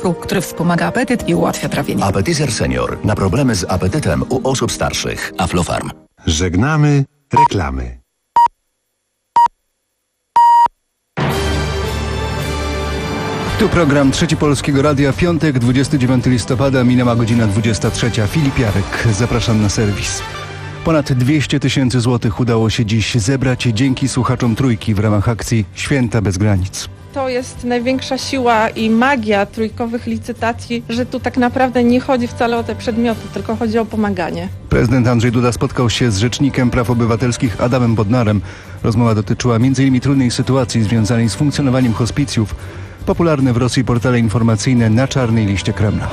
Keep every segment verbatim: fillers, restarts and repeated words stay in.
cukru, który wspomaga apetyt i ułatwia trawienie. Appetizer Senior. Na problemy z apetytem u osób starszych. Aflofarm. Żegnamy reklamy. Tu program Trzeci Polskiego Radia, piątek, dwudziestego dziewiątego listopada, minęła godzina dwudziesta trzecia. Filip Jarek, zapraszam na serwis. Ponad dwieście tysięcy złotych udało się dziś zebrać dzięki słuchaczom Trójki w ramach akcji Święta bez granic. To jest największa siła i magia trójkowych licytacji, że tu tak naprawdę nie chodzi wcale o te przedmioty, tylko chodzi o pomaganie. Prezydent Andrzej Duda spotkał się z Rzecznikiem Praw Obywatelskich Adamem Bodnarem. Rozmowa dotyczyła między innymi trudnej sytuacji związanej z funkcjonowaniem hospicjów. Popularne w Rosji portale informacyjne na czarnej liście Kremla.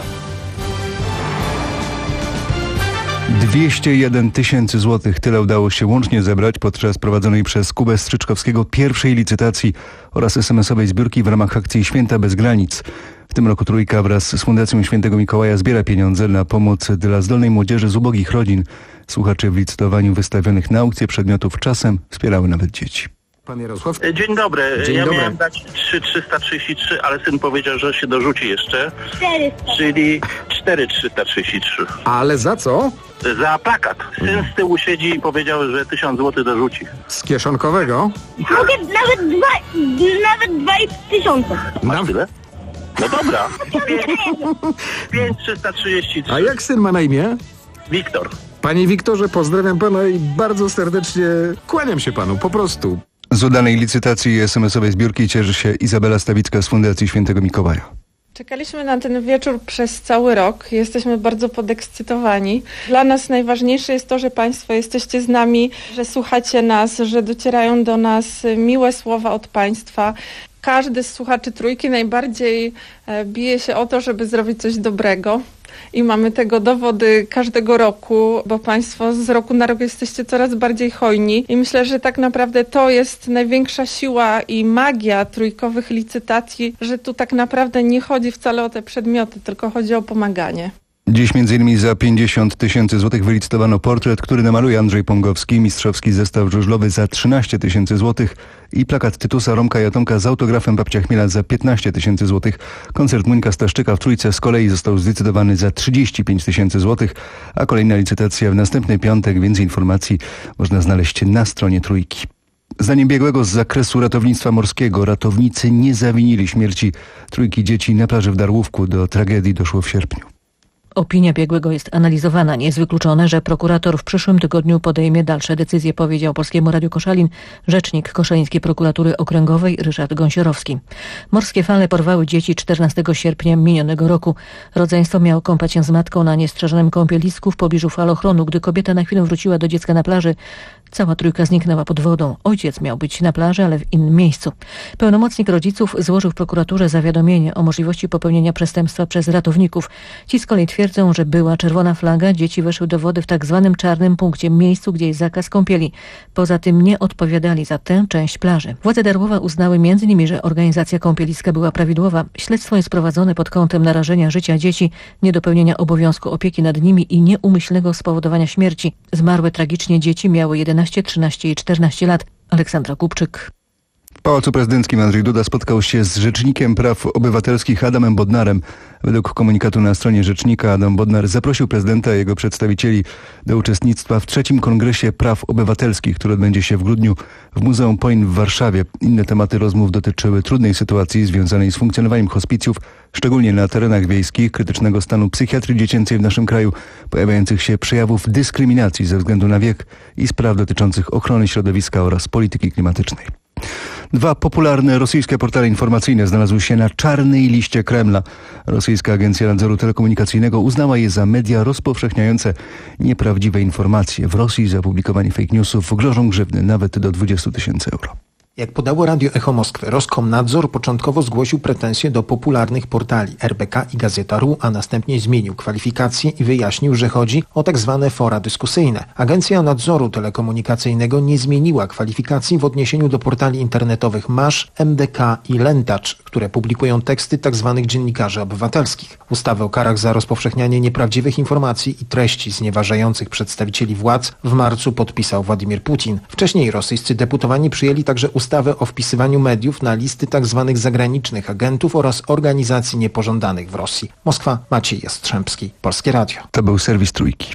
dwieście jeden tysięcy złotych, tyle udało się łącznie zebrać podczas prowadzonej przez Kubę Strzyczkowskiego pierwszej licytacji oraz es em esowej zbiórki w ramach akcji Święta bez granic. W tym roku Trójka wraz z Fundacją Świętego Mikołaja zbiera pieniądze na pomoc dla zdolnej młodzieży z ubogich rodzin. Słuchacze w licytowaniu wystawionych na aukcję przedmiotów czasem wspierały nawet dzieci. Pan Jarosław? Dzień dobry. Dzień ja dobry. miałem dać trzy tysiące trzysta trzydzieści trzy, ale syn powiedział, że się dorzuci jeszcze. czterysta. Czyli cztery tysiące trzysta trzydzieści trzy. Ale za co? Za plakat. Syn z tyłu siedzi i powiedział, że tysiąc złotych dorzuci. Z kieszonkowego? Mogę nawet dwa, nawet dwa i pół tysiąca. Masz Na- tyle? No dobra. pięć tysięcy trzysta trzydzieści trzy. A jak syn ma na imię? Wiktor. Panie Wiktorze, pozdrawiam pana i bardzo serdecznie kłaniam się panu, po prostu. Z udanej licytacji i es em esowej zbiórki cieszy się Izabela Stawicka z Fundacji Świętego Mikołaja. Czekaliśmy na ten wieczór przez cały rok. Jesteśmy bardzo podekscytowani. Dla nas najważniejsze jest to, że Państwo jesteście z nami, że słuchacie nas, że docierają do nas miłe słowa od Państwa. Każdy z słuchaczy Trójki najbardziej e, bije się o to, żeby zrobić coś dobrego. I mamy tego dowody każdego roku, bo Państwo z roku na rok jesteście coraz bardziej hojni. I myślę, że tak naprawdę to jest największa siła i magia trójkowych licytacji, że tu tak naprawdę nie chodzi wcale o te przedmioty, tylko chodzi o pomaganie. Dziś między innymi za pięćdziesiąt tysięcy złotych wylicytowano portret, który namaluje Andrzej Pągowski, mistrzowski zestaw żużlowy za trzynaście tysięcy złotych i plakat Tytusa, Romka i Atomka z autografem Babcia Chmiela za piętnaście tysięcy złotych. Koncert Monika Staszczyka w Trójce z kolei został zdecydowany za trzydzieści pięć tysięcy złotych, a kolejna licytacja w następny piątek. Więcej informacji można znaleźć na stronie Trójki. Zdaniem biegłego z zakresu ratownictwa morskiego ratownicy nie zawinili śmierci trójki dzieci na plaży w Darłówku. Do tragedii doszło w sierpniu. Opinia biegłego jest analizowana. Nie jest wykluczone, że prokurator w przyszłym tygodniu podejmie dalsze decyzje, powiedział Polskiemu Radiu Koszalin rzecznik Koszalińskiej Prokuratury Okręgowej Ryszard Gąsiorowski. Morskie fale porwały dzieci czternastego sierpnia minionego roku. Rodzeństwo miało kąpać się z matką na niestrzeżonym kąpielisku w pobliżu falochronu. Gdy kobieta na chwilę wróciła do dziecka na plaży, cała trójka zniknęła pod wodą. Ojciec miał być na plaży, ale w innym miejscu. Pełnomocnik rodziców złożył w prokuraturze zawiadomienie o możliwości popełnienia przestępstwa przez ratowników. Ci z kolei twierdzą, że była czerwona flaga, dzieci weszły do wody w tak zwanym czarnym punkcie, miejscu, gdzie jest zakaz kąpieli. Poza tym nie odpowiadali za tę część plaży. Władze Darłowa uznały między innymi, że organizacja kąpieliska była prawidłowa. Śledztwo jest prowadzone pod kątem narażenia życia dzieci, niedopełnienia obowiązku opieki nad nimi i nieumyślnego spowodowania śmierci. Zmarłe tragicznie dzieci miały jedenaście, trzynaście i czternaście lat. Aleksandra Kupczyk. W Pałacu Prezydenckim Andrzej Duda spotkał się z Rzecznikiem Praw Obywatelskich Adamem Bodnarem. Według komunikatu na stronie rzecznika Adam Bodnar zaprosił prezydenta i jego przedstawicieli do uczestnictwa w trzecim Kongresie Praw Obywatelskich, który odbędzie się w grudniu w Muzeum Poin w Warszawie. Inne tematy rozmów dotyczyły trudnej sytuacji związanej z funkcjonowaniem hospicjów, szczególnie na terenach wiejskich, krytycznego stanu psychiatrii dziecięcej w naszym kraju, pojawiających się przejawów dyskryminacji ze względu na wiek i spraw dotyczących ochrony środowiska oraz polityki klimatycznej. Dwa popularne rosyjskie portale informacyjne znalazły się na czarnej liście Kremla. Rosyjska Agencja Nadzoru Telekomunikacyjnego uznała je za media rozpowszechniające nieprawdziwe informacje. W Rosji za publikowanie fake newsów grożą grzywny nawet do dwudziestu tysięcy euro. Jak podało Radio Echo Moskwy, Roskomnadzor początkowo zgłosił pretensje do popularnych portali R B K i Gazeta R U, a następnie zmienił kwalifikacje i wyjaśnił, że chodzi o tak zwane fora dyskusyjne. Agencja Nadzoru Telekomunikacyjnego nie zmieniła kwalifikacji w odniesieniu do portali internetowych Masz, M D K i Lentacz, które publikują teksty tak zwanych dziennikarzy obywatelskich. Ustawę o karach za rozpowszechnianie nieprawdziwych informacji i treści znieważających przedstawicieli władz w marcu podpisał Władimir Putin. Wcześniej rosyjscy deputowani przyjęli także ustawę ustawę o wpisywaniu mediów na listy tzw. zagranicznych agentów oraz organizacji niepożądanych w Rosji. Moskwa, Maciej Jastrzębski, Polskie Radio. To był serwis Trójki.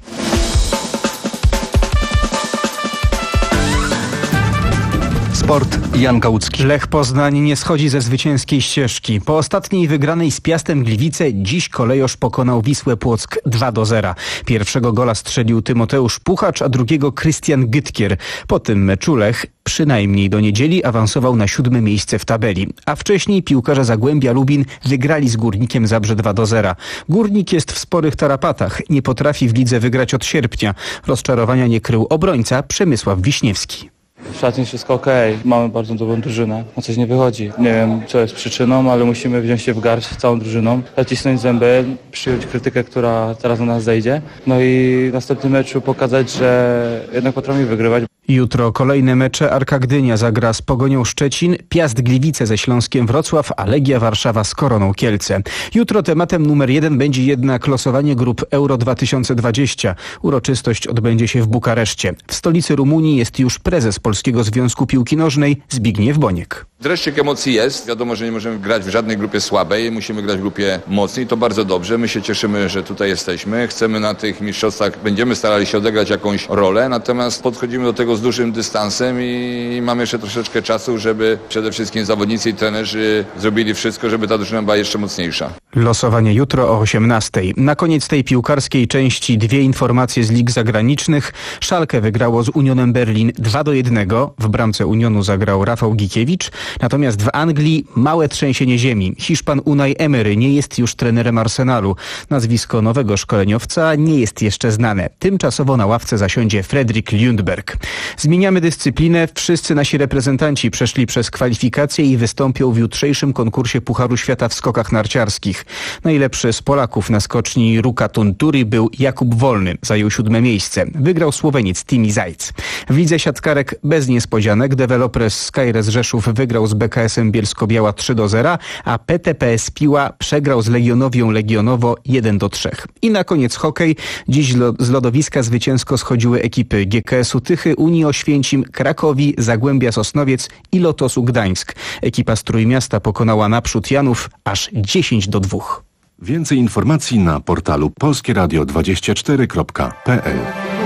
Sport, Jan Kałucki. Lech Poznań nie schodzi ze zwycięskiej ścieżki. Po ostatniej wygranej z Piastem Gliwice dziś kolejorz pokonał Wisłę Płock dwa do zera. Pierwszego gola strzelił Tymoteusz Puchacz, a drugiego Krystian Gytkier. Po tym meczu Lech przynajmniej do niedzieli awansował na siódme miejsce w tabeli. A wcześniej piłkarze Zagłębia Lubin wygrali z Górnikiem Zabrze dwa do zera. Górnik jest w sporych tarapatach. Nie potrafi w lidze wygrać od sierpnia. Rozczarowania nie krył obrońca Przemysław Wiśniewski. W szatni wszystko okej, okay. Mamy bardzo dobrą drużynę, a coś nie wychodzi. Nie wiem, co jest przyczyną, ale musimy wziąć się w garść całą drużyną, zacisnąć zęby, przyjąć krytykę, która teraz na nas zejdzie. No i w następnym meczu pokazać, że jednak potrafimy wygrywać. Jutro kolejne mecze. Arka Gdynia zagra z Pogonią Szczecin, Piast Gliwice ze Śląskiem Wrocław, a Legia Warszawa z Koroną Kielce. Jutro tematem numer jeden będzie jednak losowanie grup Euro dwa tysiące dwadzieścia. Uroczystość odbędzie się w Bukareszcie. W stolicy Rumunii jest już prezes Polskiego Związku Piłki Nożnej Zbigniew Boniek. Dreszczyk emocji jest. Wiadomo, że nie możemy grać w żadnej grupie słabej. Musimy grać w grupie mocnej. To bardzo dobrze. My się cieszymy, że tutaj jesteśmy. Chcemy na tych mistrzostwach, będziemy starali się odegrać jakąś rolę. Natomiast podchodzimy do tego z dużym dystansem i mamy jeszcze troszeczkę czasu, żeby przede wszystkim zawodnicy i trenerzy zrobili wszystko, żeby ta drużyna była jeszcze mocniejsza. Losowanie jutro o osiemnastej. Na koniec tej piłkarskiej części dwie informacje z lig zagranicznych. Schalke wygrało z Unionem Berlin dwa do jednego. W bramce Unionu zagrał Rafał Gikiewicz. Natomiast w Anglii małe trzęsienie ziemi. Hiszpan Unai Emery nie jest już trenerem Arsenalu. Nazwisko nowego szkoleniowca nie jest jeszcze znane. Tymczasowo na ławce zasiądzie Fredrik Ljungberg. Zmieniamy dyscyplinę. Wszyscy nasi reprezentanci przeszli przez kwalifikacje i wystąpią w jutrzejszym konkursie Pucharu Świata w skokach narciarskich. Najlepszy z Polaków na skoczni Ruka Tunturi był Jakub Wolny. Zajął siódme miejsce. Wygrał Słoweniec Timi Zajc. W lidze siatkarek bez niespodzianek Developers Skyres Rzeszów wygrał z B K S-em Bielsko-Biała trzy do zera, a P T P S Piła przegrał z Legionowią Legionowo jeden do trzech. I na koniec hokej. Dziś z lodowiska zwycięsko schodziły ekipy G K S-u Tychy, Unii Oświęcim, Krakowi, Zagłębia Sosnowiec i Lotosu Gdańsk. Ekipa z Trójmiasta pokonała Naprzód Janów aż dziesięć do dwóch. Więcej informacji na portalu polskieradio dwadzieścia cztery kropka p l.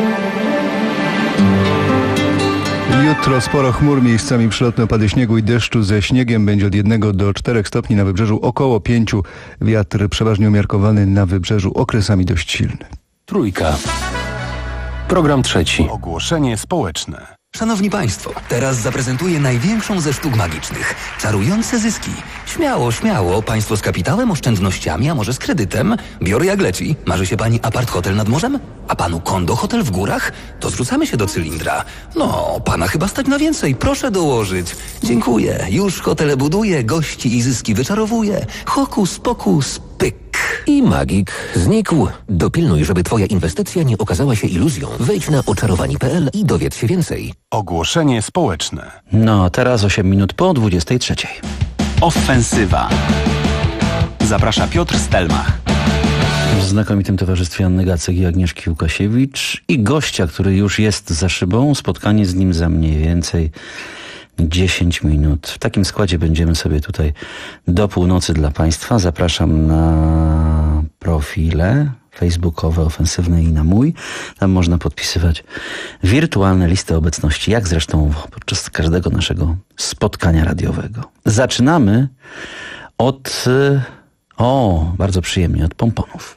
Jutro sporo chmur, miejscami przelotne opady śniegu i deszczu ze śniegiem. Będzie od jednego do czterech stopni na wybrzeżu, około pięciu. Wiatr przeważnie umiarkowany na wybrzeżu, okresami dość silny. Trójka. Program trzeci. Ogłoszenie społeczne. Szanowni Państwo, teraz zaprezentuję największą ze sztuk magicznych. Czarujące zyski. Śmiało, śmiało. Państwo z kapitałem, oszczędnościami, a może z kredytem? Biorę jak leci. Marzy się Pani apart-hotel nad morzem? A Panu kondo-hotel w górach? To zrzucamy się do cylindra. No, Pana chyba stać na więcej. Proszę dołożyć. Dziękuję. Już hotele buduję, gości i zyski wyczarowuję. Hokus pokus pyk. I magik znikł. Dopilnuj, żeby Twoja inwestycja nie okazała się iluzją. Wejdź na oczarowani kropka p l i dowiedz się więcej. Ogłoszenie społeczne. No, teraz osiem minut po dwudziestej trzeciej. Ofensywa. Zaprasza Piotr Stelmach. W znakomitym towarzystwie Anny Gacek i Agnieszki Łukasiewicz i gościa, który już jest za szybą. Spotkanie z nim za mniej więcej dziesięć minut. W takim składzie będziemy sobie tutaj do północy dla Państwa. Zapraszam na profile facebookowe, ofensywne i na mój. Tam można podpisywać wirtualne listy obecności, jak zresztą podczas każdego naszego spotkania radiowego. Zaczynamy od, o, bardzo przyjemnie, od pomponów.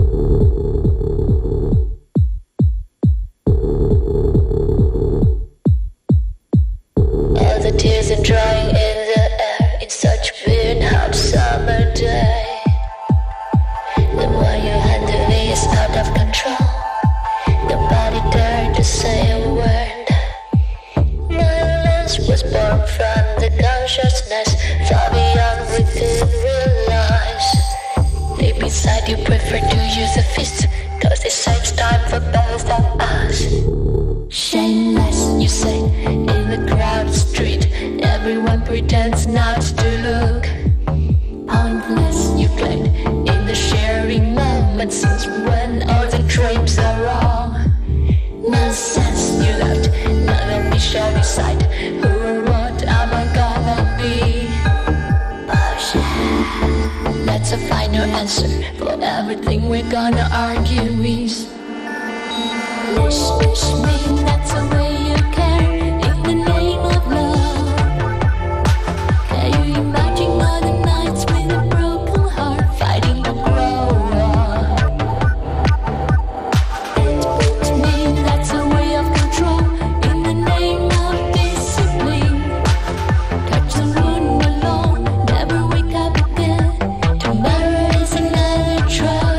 All the tears are drying in the air. It's such a weird hot summer day. The way you handle me is out of control. Nobody dared to say a word. Violence was born from the consciousness far beyond we could realize. Deep inside you prefer to use a fist, cause it saves time for both of us. Shameless, you say, in the crowded street. Everyone pretends not to look. Pointless, you claim, in the sharing moment. Since when all the dreams are wrong? Nonsense, you left, none of me shall decide who or what am I. for everything we're gonna argue is. Wish, wish me that's the way you care in the name of love. Can you imagine all the nights with a broken heart fighting to grow up? It puts me that's a way of control in the name of discipline. Touch the moon alone, never wake up again. Tomorrow is another try.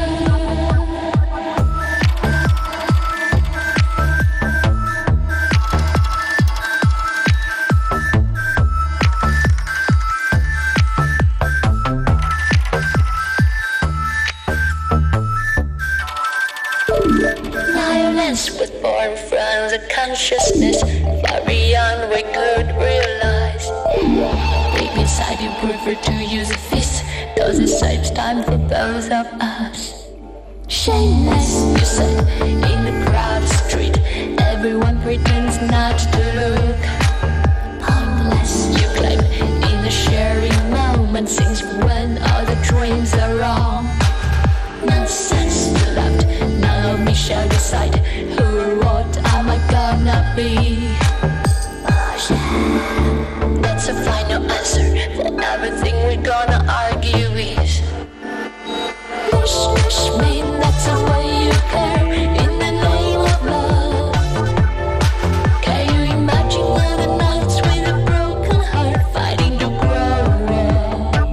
Violence with foreign friends, a consciousness far beyond we could realize. Deep inside you prefer to use a fist, cause it saves time for both of us. Shameless, you said, in the crowded street, everyone pretends not to look. Harmless, you claim, in the sharing moment, since when all the dreams are wrong. Nonsense, you laughed, now me shall decide who or what am I gonna be. Oh yeah, that's a final answer for everything we're gonna argue with. Wish, wish me that's the way you care in the name of love. Can you imagine all the nights with a broken heart fighting to grow up?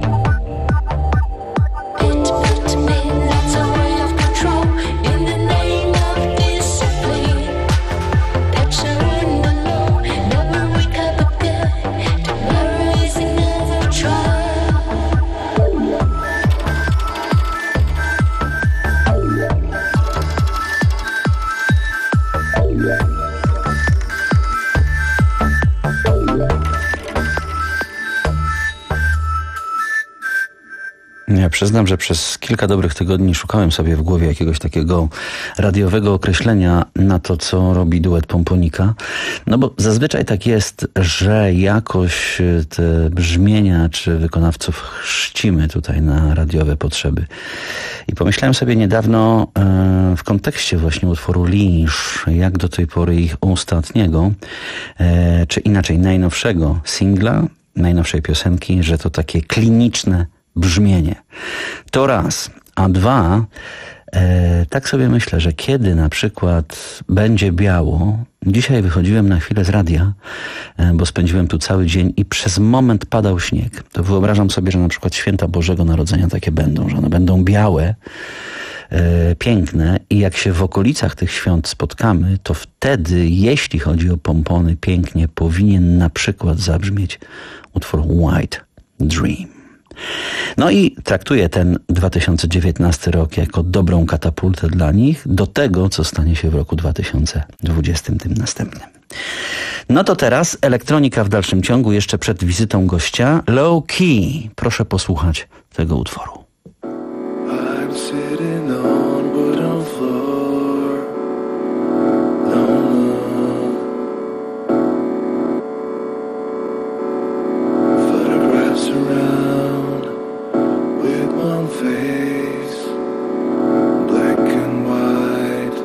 It put me that's a way of control in the name of discipline. Touch a wound alone, never wake up again. Tomorrow is another try. Ja przyznam, że przez kilka dobrych tygodni szukałem sobie w głowie jakiegoś takiego radiowego określenia na to, co robi duet Pomponika. No bo zazwyczaj tak jest, że jakoś te brzmienia czy wykonawców chrzcimy tutaj na radiowe potrzeby. I pomyślałem sobie niedawno e, w kontekście właśnie utworu Linż, jak do tej pory ich ostatniego, e, czy inaczej najnowszego singla, najnowszej piosenki, że to takie kliniczne brzmienie. To raz. A dwa, e, tak sobie myślę, że kiedy na przykład będzie biało, dzisiaj wychodziłem na chwilę z radia, e, bo spędziłem tu cały dzień i przez moment padał śnieg. To wyobrażam sobie, że na przykład święta Bożego Narodzenia takie będą, że one będą białe, e, piękne i jak się w okolicach tych świąt spotkamy, to wtedy, jeśli chodzi o pompony, pięknie powinien na przykład zabrzmieć utwór White Dream. No i traktuję ten dwa tysiące dziewiętnasty rok jako dobrą katapultę dla nich do tego, co stanie się w roku dwa tysiące dwudziestym, tym następnym. No to teraz elektronika w dalszym ciągu, jeszcze przed wizytą gościa. Low Key. Proszę posłuchać tego utworu. I'm sitting on wooden floor, alone. Photographs around with one face, black and white.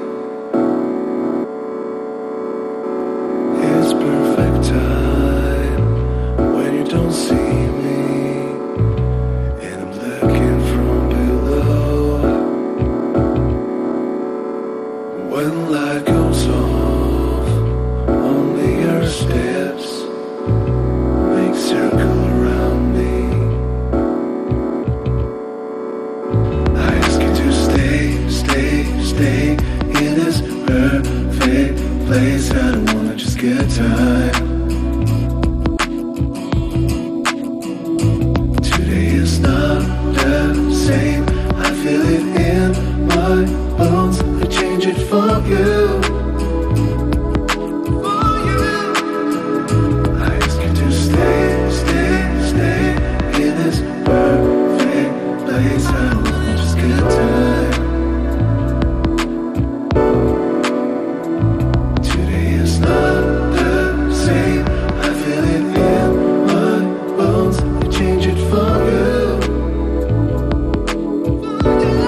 It's perfect time when you don't see me, and I'm looking from below. When light goes off, only your steps make circle around me. I ask you to stay, stay, stay in this perfect place. I don't wanna just get time. Today is not the same. I feel it in my bones. I change it for you. I ask you to stay, stay, stay in this perfect place. I don't wanna just get time. Today is not the same. I feel it in my bones. I change it for you.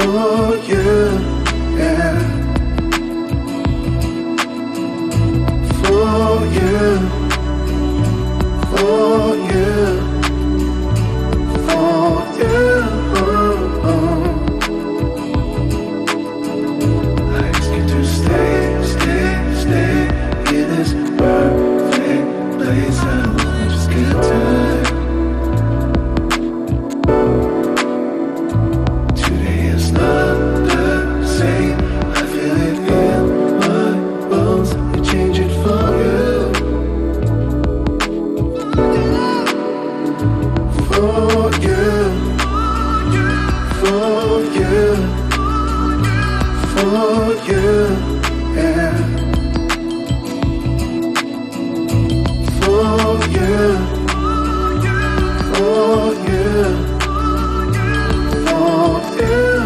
for you, yeah. For you, for you, for you. I ask you to stay, stay, stay in this perfect place. I don't wanna just get tired. Today is not the same. I feel it in my bones. You change it for you, for you, for you, for you, yeah. For you, for you, for you.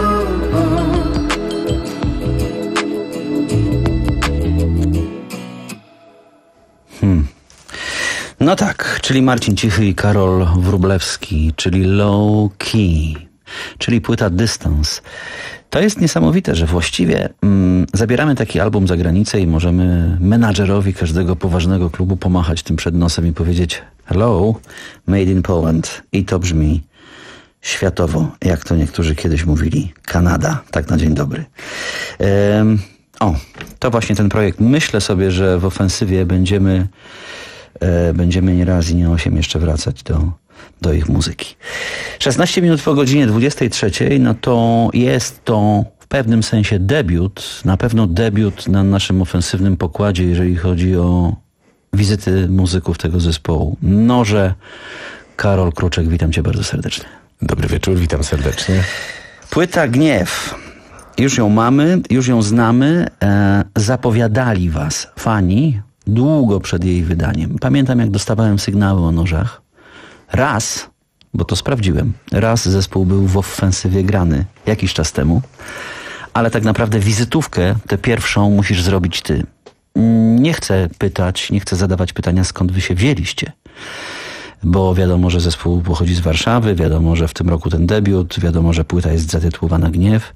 Hmm. No tak, czyli Marcin Cichy i Karol Wróblewski, czyli Low Key, czyli płyta Dystans. To jest niesamowite, że właściwie mm, zabieramy taki album za granicę i możemy menadżerowi każdego poważnego klubu pomachać tym przed nosem i powiedzieć hello, made in Poland. I to brzmi światowo, jak to niektórzy kiedyś mówili. Kanada, tak na dzień dobry. Ehm, o, to właśnie ten projekt. Myślę sobie, że w ofensywie będziemy e, będziemy nie raz i nie osiem jeszcze wracać do do ich muzyki. szesnaście minut po godzinie dwudziestej trzeciej, no to jest to w pewnym sensie debiut, na pewno debiut na naszym ofensywnym pokładzie, jeżeli chodzi o wizyty muzyków tego zespołu. Noże, Karol Kruczek, witam cię bardzo serdecznie. Dobry wieczór, witam serdecznie. Płyta Gniew. Już ją mamy, już ją znamy. E, zapowiadali was fani długo przed jej wydaniem. Pamiętam, jak dostawałem sygnały o Nożach. Raz, bo to sprawdziłem, raz zespół był w ofensywie grany jakiś czas temu, ale tak naprawdę wizytówkę, tę pierwszą, musisz zrobić ty. Nie chcę pytać, nie chcę zadawać pytania, skąd wy się wzięliście, bo wiadomo, że zespół pochodzi z Warszawy, wiadomo, że w tym roku ten debiut, wiadomo, że płyta jest zatytułowana Gniew,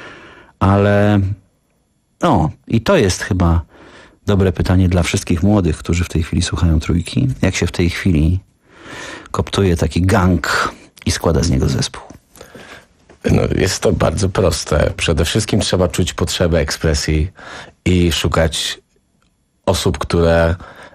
ale no i to jest chyba dobre pytanie dla wszystkich młodych, którzy w tej chwili słuchają Trójki. Jak się w tej chwili koptuje taki gang i składa z niego zespół? No, jest to bardzo proste. Przede wszystkim trzeba czuć potrzebę ekspresji i szukać osób, które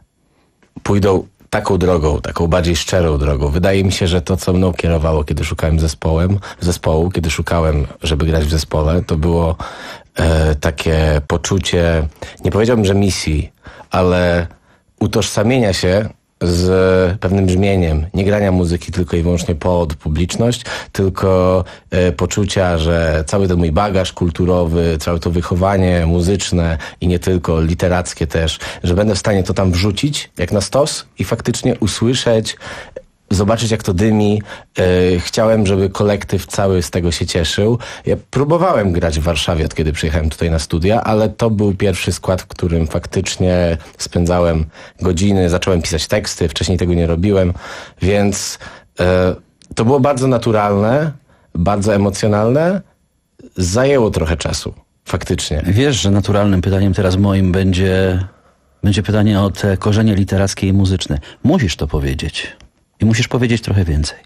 pójdą taką drogą, taką bardziej szczerą drogą. Wydaje mi się, że to, co mną kierowało, kiedy szukałem zespołem, zespołu, kiedy szukałem, żeby grać w zespole, to było e, takie poczucie, nie powiedziałbym, że misji, ale utożsamienia się z pewnym brzmieniem, nie grania muzyki tylko i wyłącznie pod publiczność, tylko e, poczucia, że cały ten mój bagaż kulturowy, całe to wychowanie muzyczne i nie tylko, literackie też, że będę w stanie to tam wrzucić jak na stos i faktycznie usłyszeć, zobaczyć, jak to dymi. E, chciałem, żeby kolektyw cały z tego się cieszył. Ja próbowałem grać w Warszawie, od kiedy przyjechałem tutaj na studia, ale to był pierwszy skład, w którym faktycznie spędzałem godziny, zacząłem pisać teksty, wcześniej tego nie robiłem, więc e, to było bardzo naturalne, bardzo emocjonalne. Zajęło trochę czasu, faktycznie. Wiesz, że naturalnym pytaniem teraz moim będzie, będzie pytanie o te korzenie literackie i muzyczne. Musisz to powiedzieć. I musisz powiedzieć trochę więcej.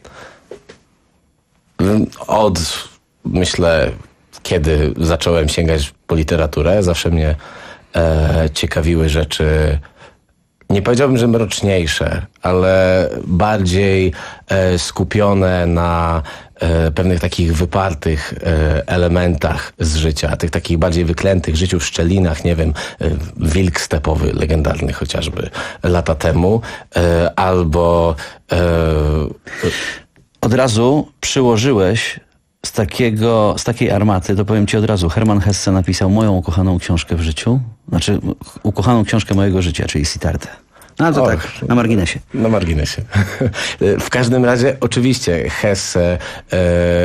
Od, myślę, kiedy zacząłem sięgać po literaturę, zawsze mnie e, ciekawiły rzeczy, nie powiedziałbym, że mroczniejsze, ale bardziej e, skupione na e, pewnych takich wypartych e, elementach z życia, tych takich bardziej wyklętych życiu w szczelinach, nie wiem, e, wilk stepowy, legendarny chociażby lata temu, e, albo e, od razu przyłożyłeś z takiego, z takiej armaty, to powiem ci od razu, Hermann Hesse napisał moją ukochaną książkę w życiu, znaczy ukochaną książkę mojego życia, czyli Siddhartę. No to Och, tak, na marginesie. Na marginesie. W każdym razie, oczywiście, Hesse e,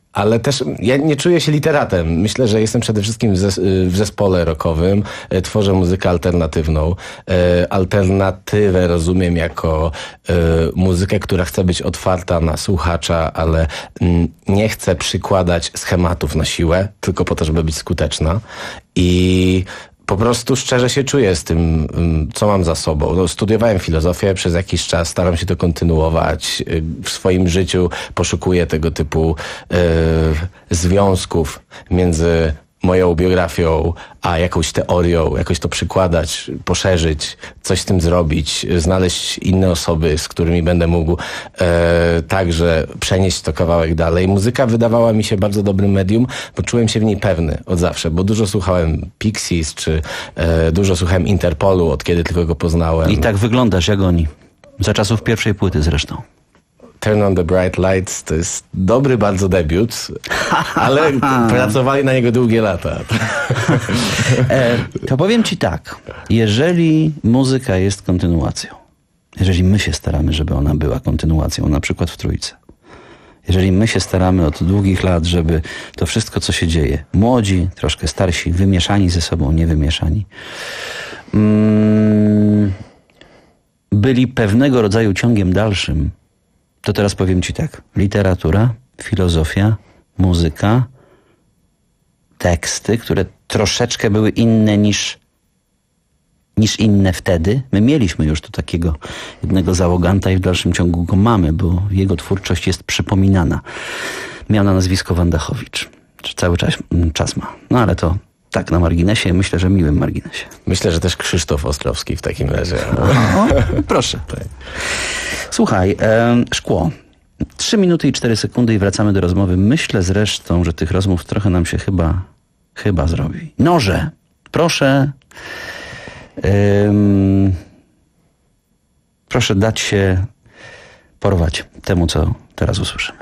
Ale też ja nie czuję się literatem. Myślę, że jestem przede wszystkim w, zes w zespole rockowym. E, tworzę muzykę alternatywną. E, alternatywę rozumiem jako e, muzykę, która chce być otwarta na słuchacza, ale m, nie chce przykładać schematów na siłę, tylko po to, żeby być skuteczna. I po prostu szczerze się czuję z tym, co mam za sobą. No, studiowałem filozofię przez jakiś czas, staram się to kontynuować. W swoim życiu poszukuję tego typu y, związków między moją biografią a jakąś teorią, jakoś to przykładać, poszerzyć, coś z tym zrobić, znaleźć inne osoby, z którymi będę mógł e, także przenieść to kawałek dalej. Muzyka wydawała mi się bardzo dobrym medium, bo czułem się w niej pewny od zawsze, bo dużo słuchałem Pixies, czy e, dużo słuchałem Interpolu, od kiedy tylko go poznałem. I tak wyglądasz jak oni. Za czasów pierwszej płyty zresztą. Turn on the Bright Lights to jest dobry bardzo debiut, ale pracowali na niego długie lata. e, to powiem ci tak, jeżeli muzyka jest kontynuacją, jeżeli my się staramy, żeby ona była kontynuacją, na przykład w Trójce, jeżeli my się staramy od długich lat, żeby to wszystko, co się dzieje, młodzi, troszkę starsi, wymieszani ze sobą, niewymieszani, mm, byli pewnego rodzaju ciągiem dalszym, to teraz powiem ci tak. Literatura, filozofia, muzyka, teksty, które troszeczkę były inne niż, niż inne wtedy. My mieliśmy już tu takiego jednego załoganta i w dalszym ciągu go mamy, bo jego twórczość jest przypominana. Miał na nazwisko Wandachowicz. Cały czas, czas ma. No ale to tak na marginesie. Myślę, że miłym marginesie. Myślę, że też Krzysztof Ostrowski w takim razie. O, proszę. Słuchaj, e, szkło. Trzy minuty i cztery sekundy i wracamy do rozmowy. Myślę zresztą, że tych rozmów trochę nam się chyba, chyba zrobi. Noże, proszę, ym, proszę dać się porwać temu, co teraz usłyszymy.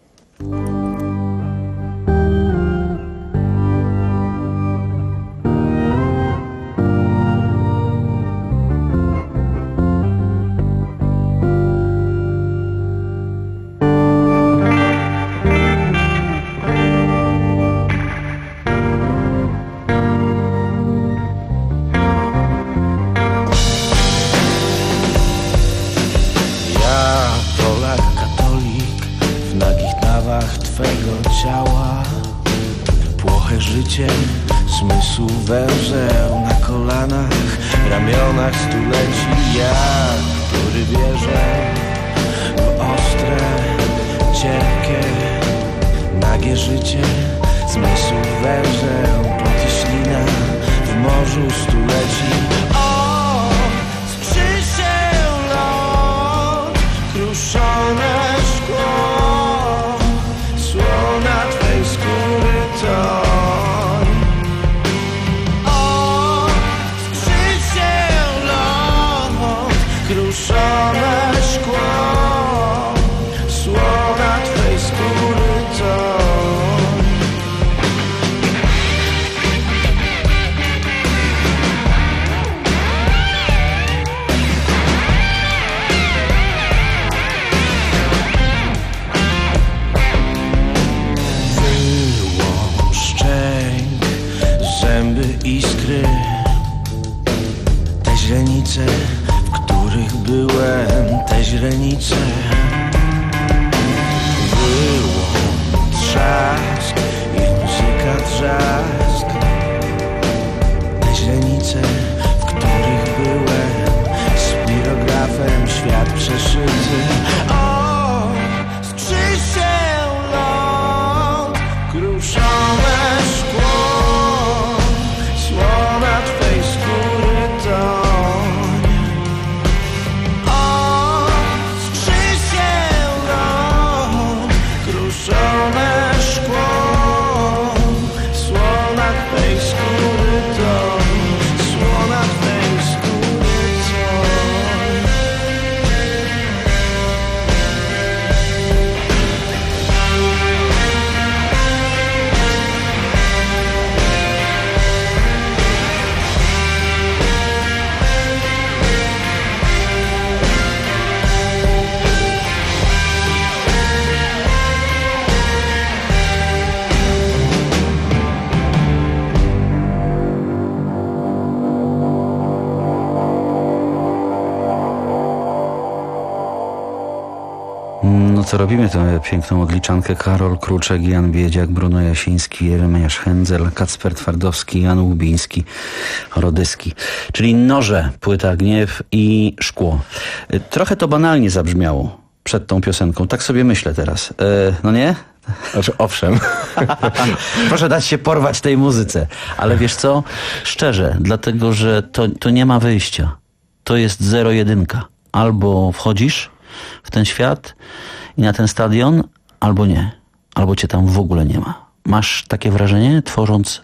Zmysł węzeł na kolanach, ramionach stuleci. Ja, który wierzę w ostre, cierpkie, nagie życie. Zmysł węzeł, pot i ślina w morzu stuleci. O, skrzy się lot, kruszone szkło, słona twej skóry to. Kruszone szkło, słona twej skóry to. Wyłącz szczęk, zęby, iskry, te źrenice, byłem, te źrenice. Wyłącz trzask i muzyka drzask, te źrenice, w których byłem, z pirografem świat przeszyty. O, skrzy się lot, kruszone szkło, słona twej skóry to. Skrzy się no co robimy tę piękną odliczankę. Karol Kruczek, Jan Biedziak, Bruno Jasiński, Jeremiasz Hędzel, Kacper Twardowski, Jan Łubiński, Rodyski. Czyli Noże, Płyta Gniew i Szkło. Trochę to banalnie zabrzmiało przed tą piosenką. Tak sobie myślę teraz. E, no nie? Znaczy, owszem. Proszę dać się porwać tej muzyce. Ale wiesz co? Szczerze, dlatego, że to, to nie ma wyjścia. To jest zero-jedynka. Albo wchodzisz w ten świat i na ten stadion, albo nie. Albo cię tam w ogóle nie ma. Masz takie wrażenie, tworząc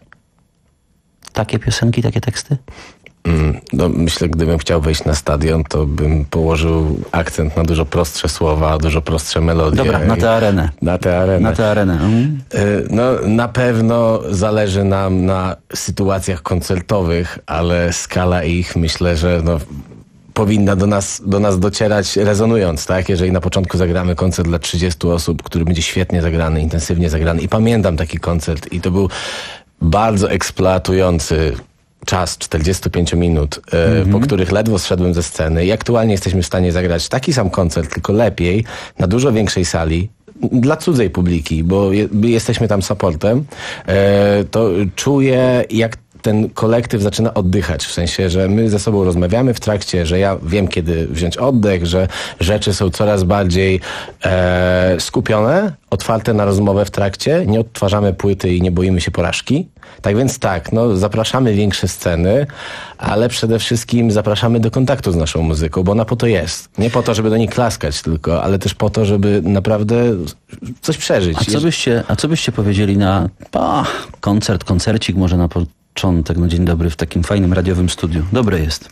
takie piosenki, takie teksty? Mm, no, myślę, gdybym chciał wejść na stadion, to bym położył akcent na dużo prostsze słowa, dużo prostsze melodie. Dobra, na tę arenę. Na tę arenę. Na tę arenę. Mhm. No, na pewno zależy nam na sytuacjach koncertowych, ale skala ich, myślę, że no, powinna do nas, do nas docierać rezonując, tak? Jeżeli na początku zagramy koncert dla trzydziestu osób, który będzie świetnie zagrany, intensywnie zagrany. I pamiętam taki koncert i to był bardzo eksploatujący czas, czterdzieści pięć minut, e, mm-hmm. po których ledwo zszedłem ze sceny i aktualnie jesteśmy w stanie zagrać taki sam koncert, tylko lepiej, na dużo większej sali, dla cudzej publiki, bo je, jesteśmy tam supportem, e, to czuję, jak ten kolektyw zaczyna oddychać, w sensie, że my ze sobą rozmawiamy w trakcie, że ja wiem, kiedy wziąć oddech, że rzeczy są coraz bardziej e, skupione, otwarte na rozmowę w trakcie, nie odtwarzamy płyty i nie boimy się porażki. Tak więc tak, no zapraszamy większe sceny, ale przede wszystkim zapraszamy do kontaktu z naszą muzyką, bo ona po to jest. Nie po to, żeby do niej klaskać tylko, ale też po to, żeby naprawdę coś przeżyć. A co byście, a co byście powiedzieli na a, koncert, koncercik może na początek, no dzień dobry, w takim fajnym radiowym studiu? Dobre jest.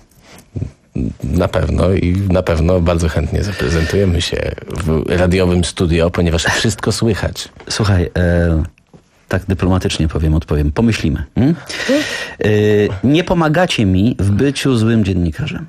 Na pewno i na pewno bardzo chętnie zaprezentujemy się w radiowym studio, ponieważ wszystko słychać. Słuchaj, e, tak dyplomatycznie powiem, odpowiem. Pomyślimy. Hmm? E, nie pomagacie mi w byciu złym dziennikarzem.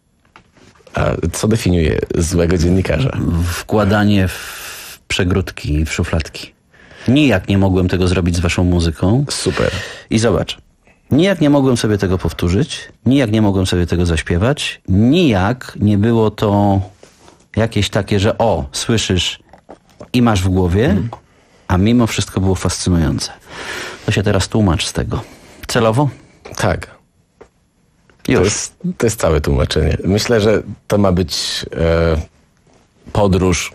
A co definiuje złego dziennikarza? Wkładanie w przegródki, w szufladki. Nijak nie mogłem tego zrobić z waszą muzyką. Super. I zobacz. Nijak nie mogłem sobie tego powtórzyć, nijak nie mogłem sobie tego zaśpiewać, nijak nie było to jakieś takie, że o, słyszysz i masz w głowie, mm. a mimo wszystko było fascynujące. To się teraz tłumacz z tego. Celowo? Tak. Już. To jest, to jest całe tłumaczenie. Myślę, że to ma być e, podróż,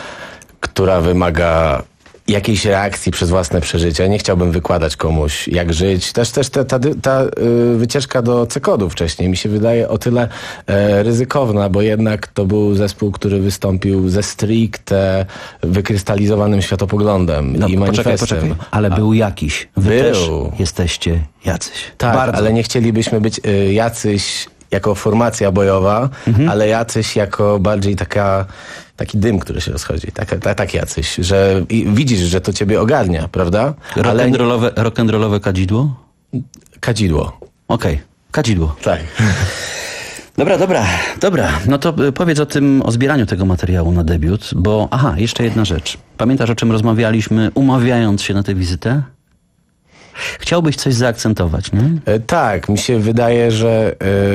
która wymaga jakiejś reakcji przez własne przeżycia. Nie chciałbym wykładać komuś, jak żyć. Też, też ta, ta, ta y, wycieczka do C-kodu wcześniej mi się wydaje o tyle e, ryzykowna, bo jednak to był zespół, który wystąpił ze stricte wykrystalizowanym światopoglądem no, i manifestem. Poczekaj, poczekaj. Ale był jakiś. Wy był. też jesteście jacyś. Tak, Bardzo. Ale nie chcielibyśmy być y, jacyś jako formacja bojowa, mhm. ale jacyś jako bardziej taka taki dym, który się rozchodzi. Tak, tak, tak jacyś, że i widzisz, że to ciebie ogarnia, prawda? Rock'n'rollowe, rock'n'rollowe kadzidło? Kadzidło. Okej, okay. Kadzidło. Tak. Dobra, dobra, dobra. No to powiedz o tym, o zbieraniu tego materiału na debiut, bo aha, jeszcze jedna rzecz. Pamiętasz, o czym rozmawialiśmy, umawiając się na tę wizytę? Chciałbyś coś zaakcentować, nie? E, tak, mi się wydaje, że e,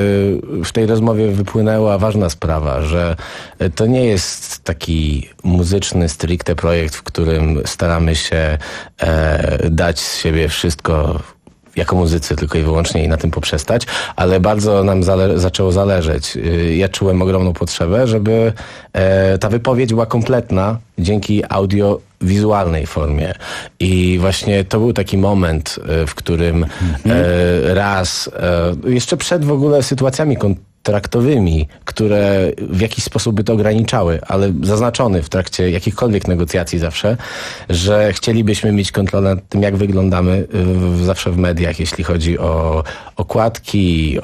w tej rozmowie wypłynęła ważna sprawa, że e, to nie jest taki muzyczny stricte projekt, w którym staramy się e, dać z siebie wszystko jako muzycy tylko i wyłącznie i na tym poprzestać, ale bardzo nam zale- zaczęło zależeć. Ja czułem ogromną potrzebę, żeby e, ta wypowiedź była kompletna dzięki audiowizualnej formie. I właśnie to był taki moment, e, w którym mm-hmm. e, raz, e, jeszcze przed w ogóle sytuacjami kontraktowymi, które w jakiś sposób by to ograniczały, ale zaznaczony w trakcie jakichkolwiek negocjacji zawsze, że chcielibyśmy mieć kontrolę nad tym, jak wyglądamy w, zawsze w mediach, jeśli chodzi o okładki,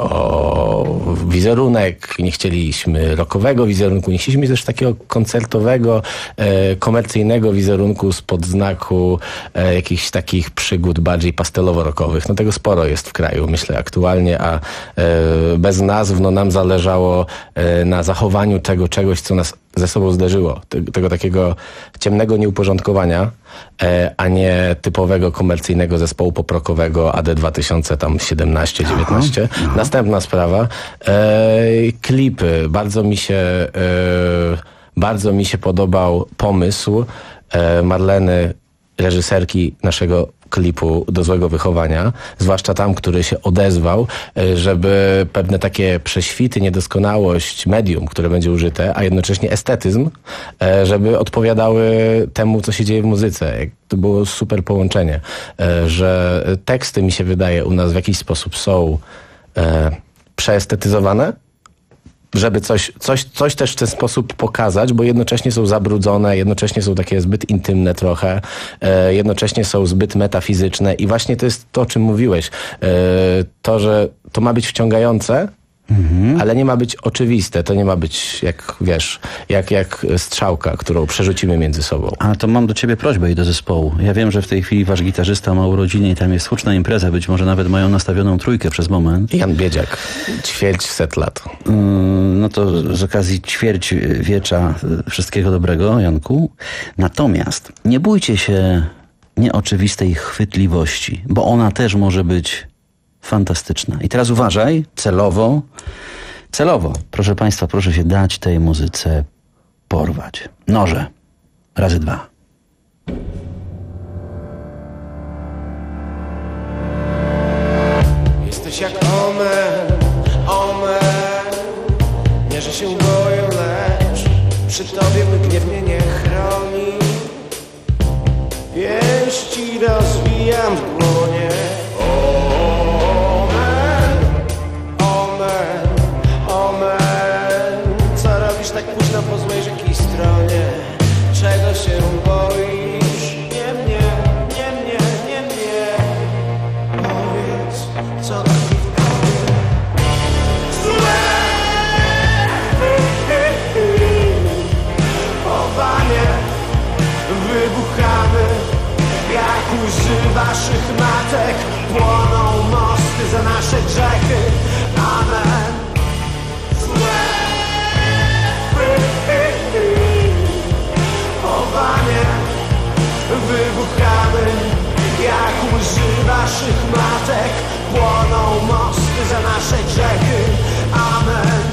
o wizerunek. Nie chcieliśmy rockowego wizerunku, nie chcieliśmy też takiego koncertowego, e, komercyjnego wizerunku spod znaku e, jakichś takich przygód bardziej pastelowo-rockowych. No tego sporo jest w kraju, myślę, aktualnie, a e, bez nazw, no nam zależało e, na zachowaniu tego czegoś, co nas ze sobą zderzyło. Tego, tego takiego ciemnego nieuporządkowania, e, a nie typowego komercyjnego zespołu poprokowego A D dwa tysiące siedemnaście dziewiętnaście. Aha, aha. Następna sprawa. E, klipy. Bardzo mi się e, Bardzo mi się podobał pomysł e, Marleny, reżyserki naszego klipu Do złego wychowania, zwłaszcza tam, który się odezwał, żeby pewne takie prześwity, niedoskonałość medium, które będzie użyte, a jednocześnie estetyzm, żeby odpowiadały temu, co się dzieje w muzyce. To było super połączenie, że teksty, mi się wydaje, u nas w jakiś sposób są przeestetyzowane, żeby coś, coś, coś też w ten sposób pokazać, bo jednocześnie są zabrudzone, jednocześnie są takie zbyt intymne trochę, e, jednocześnie są zbyt metafizyczne i właśnie to jest to, o czym mówiłeś. E, to, że to ma być wciągające, mhm. ale nie ma być oczywiste. To nie ma być, jak wiesz, jak, jak strzałka, którą przerzucimy między sobą. A to mam do ciebie prośbę i do zespołu. Ja wiem, że w tej chwili wasz gitarzysta ma urodziny i tam jest huczna impreza. Być może nawet mają nastawioną trójkę przez moment. Jan Biedziak, ćwierć set lat. No to z okazji ćwierć wiecza wszystkiego dobrego, Janku. Natomiast nie bójcie się nieoczywistej chwytliwości, bo ona też może być fantastyczna. I teraz uważaj, celowo, celowo, proszę państwa, proszę się dać tej muzyce porwać. Noże, razy dwa. Jesteś jak omen, omen. Nie, że się boję, lecz przy tobie mój gniew mnie nie chroni. Pięści rozwijam w dłonie. Omen, omen, omen. Co robisz tak późno po złej rzeki stronie? Czego się boisz? Nie mnie, nie mnie, nie mnie. Powiedz, co ci w głowie? Złe chowanie, wybuchamy jak łzy waszych matek. Płoną mosty za nasze grzechy. Amen. Złe chowanie, wybuchamy jak łzy waszych matek. Płoną mosty za nasze grzechy. Amen.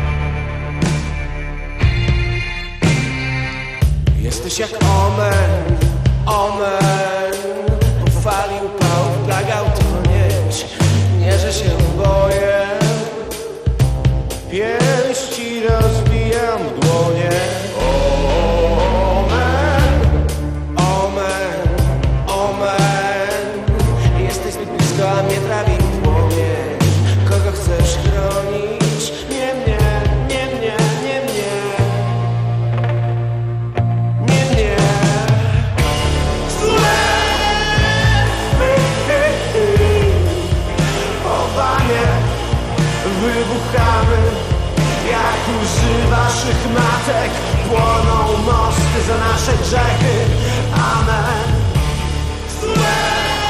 Jesteś jak omen, omen. Po fali upałów plagał tronieć. Nie, że się boję. Pięści rozbijam w dłonie. Omen, omen, omen. Jesteś zbyt blisko, a mnie trawi w dłonie. Kogo chcesz chronić? Nie mnie, nie mnie, nie mnie. Nie mnie. Złe chowanie, wybuchamy jak łzy waszych matek. Płoną mosty za nasze grzechy. Amen. Złe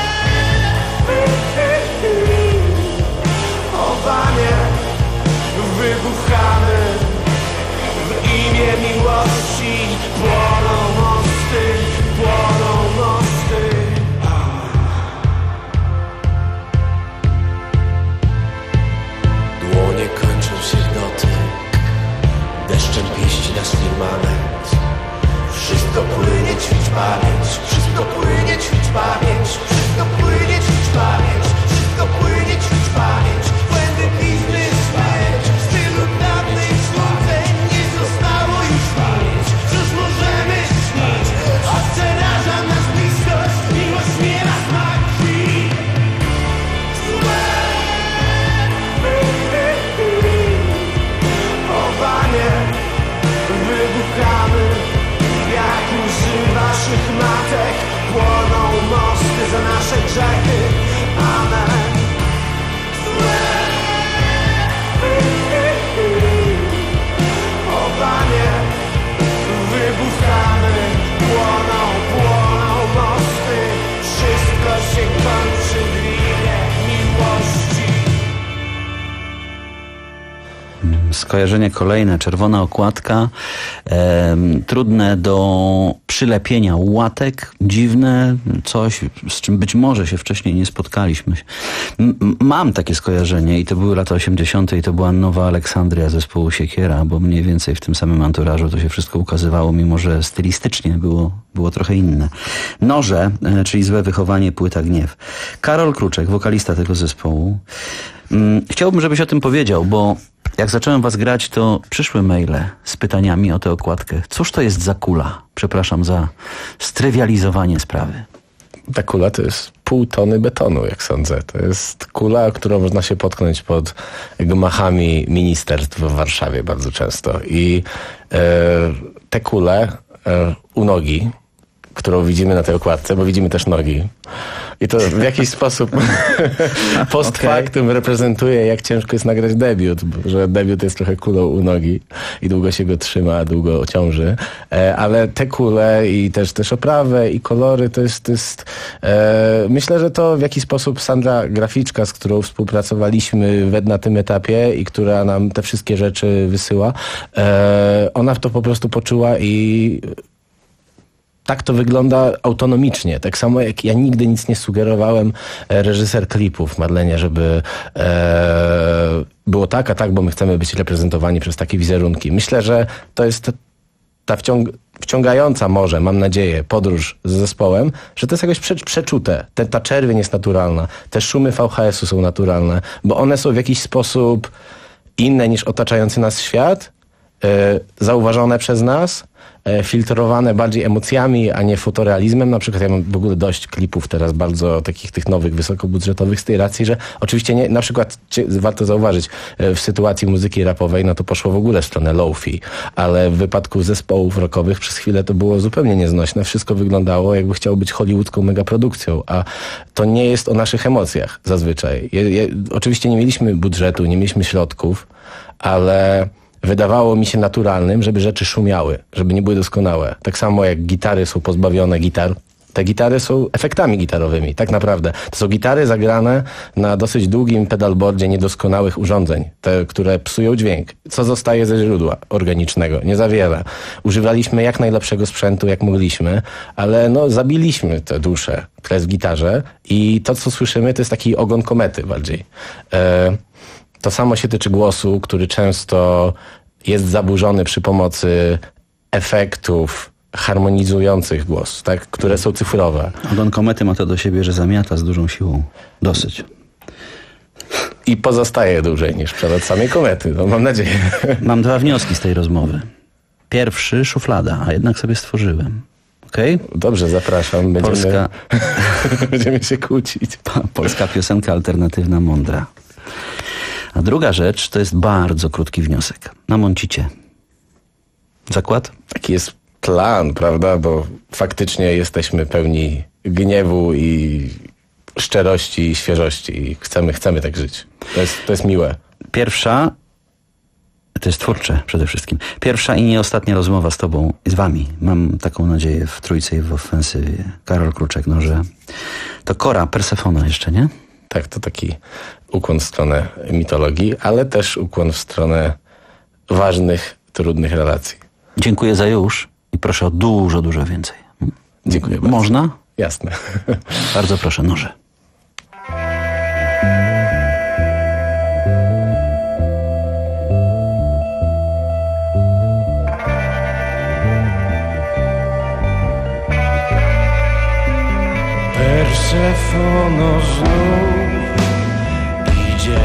chowanie, wybuchamy w imię miłości. Płoną mosty, płoną mosty. Dłonie kończą się w dotyk. Deszczem pieści nas firmament. Wszystko płynie, ćwicz pamięć. Wszystko płynie, ćwicz pamięć. Wszystko płynie, ćwicz pamięć. Wszystko płynie, ćwicz pamięć. Błędy, blizny, śmierć. W stylu dawnych złudzeń nie zostało już pamięć. Cóż możemy śnić? Odceraża nas bliskość. Miłość nie ma smak krwi. Złe chowanie, wybuchamy jak łzy waszych matek. Płoną mosty za nasze grzechy. Amen. Złe skojarzenie kolejne. Czerwona okładka, e, trudne do przylepienia łatek, dziwne, coś, z czym być może się wcześniej nie spotkaliśmy. M- mam takie skojarzenie i to były lata osiemdziesiąte i to była Nowa Aleksandria zespołu Siekiera, bo mniej więcej w tym samym anturażu to się wszystko ukazywało, mimo że stylistycznie było, było trochę inne. Noże, e, czyli Złe wychowanie, płyta Gniew. Karol Kruczek, wokalista tego zespołu. Mm, chciałbym, żebyś o tym powiedział, bo jak zacząłem was grać, to przyszły maile z pytaniami o tę okładkę. Cóż to jest za kula? Przepraszam za strywializowanie sprawy. Ta kula to jest pół tony betonu, jak sądzę. To jest kula, którą można się potknąć pod gmachami ministerstw w Warszawie bardzo często. I e, te kule e, u nogi, którą widzimy na tej okładce, bo widzimy też nogi. I to w jakiś sposób post okay. factum reprezentuje, jak ciężko jest nagrać debiut, bo, że debiut jest trochę kulą u nogi i długo się go trzyma, długo ciąży. E, ale te kule i też, też oprawę i kolory to jest... To jest e, myślę, że to w jakiś sposób Sandra, graficzka, z którą współpracowaliśmy na tym etapie i która nam te wszystkie rzeczy wysyła, e, ona to po prostu poczuła i... Tak to wygląda autonomicznie. Tak samo jak ja nigdy nic nie sugerowałem reżyser klipów Madlenie, żeby e, było tak, a tak, bo my chcemy być reprezentowani przez takie wizerunki. Myślę, że to jest ta wciąg wciągająca może, mam nadzieję, podróż z zespołem, że to jest jakoś prze przeczute. Te, ta czerwień jest naturalna. Te szumy V H S-u są naturalne, bo one są w jakiś sposób inne niż otaczający nas świat, e, zauważone przez nas, filtrowane bardziej emocjami, a nie fotorealizmem. Na przykład ja mam w ogóle dość klipów teraz bardzo takich tych nowych, wysokobudżetowych z tej racji, że oczywiście nie, na przykład warto zauważyć, w sytuacji muzyki rapowej, no to poszło w ogóle w stronę lo-fi, ale w wypadku zespołów rockowych przez chwilę to było zupełnie nieznośne. Wszystko wyglądało, jakby chciało być hollywoodzką megaprodukcją, a to nie jest o naszych emocjach zazwyczaj. Je, je, oczywiście nie mieliśmy budżetu, nie mieliśmy środków, ale wydawało mi się naturalnym, żeby rzeczy szumiały, żeby nie były doskonałe. Tak samo jak gitary są pozbawione gitar. Te gitary są efektami gitarowymi, tak naprawdę. To są gitary zagrane na dosyć długim pedalboardzie niedoskonałych urządzeń, te, które psują dźwięk. Co zostaje ze źródła organicznego? Nie za wiele. Używaliśmy jak najlepszego sprzętu, jak mogliśmy, ale no zabiliśmy tę duszę, która jest w gitarze i to, co słyszymy, to jest taki ogon komety bardziej. E To samo się tyczy głosu, który często jest zaburzony przy pomocy efektów harmonizujących głos, tak, które są cyfrowe. Ogon komety ma to do siebie, że zamiata z dużą siłą. Dosyć. I pozostaje dłużej niż przelot samej komety, no mam nadzieję. Mam dwa wnioski z tej rozmowy. Pierwszy, szuflada, a jednak sobie stworzyłem. Okej? Okay? Dobrze, zapraszam. Będziemy, Polska... Będziemy się kłócić. Polska piosenka alternatywna, mądra. A druga rzecz to jest bardzo krótki wniosek. Namącicie. Zakład? Taki jest plan, prawda? Bo faktycznie jesteśmy pełni gniewu i szczerości i świeżości. I chcemy, chcemy tak żyć. To jest, to jest miłe. Pierwsza, to jest twórcze przede wszystkim. Pierwsza i nie ostatnia rozmowa z tobą, z wami. Mam taką nadzieję w Trójce i w Ofensywie. Karol Kruczek, no że to Kora, Persefona jeszcze, nie? Tak, to taki ukłon w stronę mitologii, ale też ukłon w stronę ważnych, trudnych relacji. Dziękuję za już i proszę o dużo, dużo więcej. Dziękuję bardzo. Można? Jasne. Bardzo proszę, noże. Persefono znów idzie,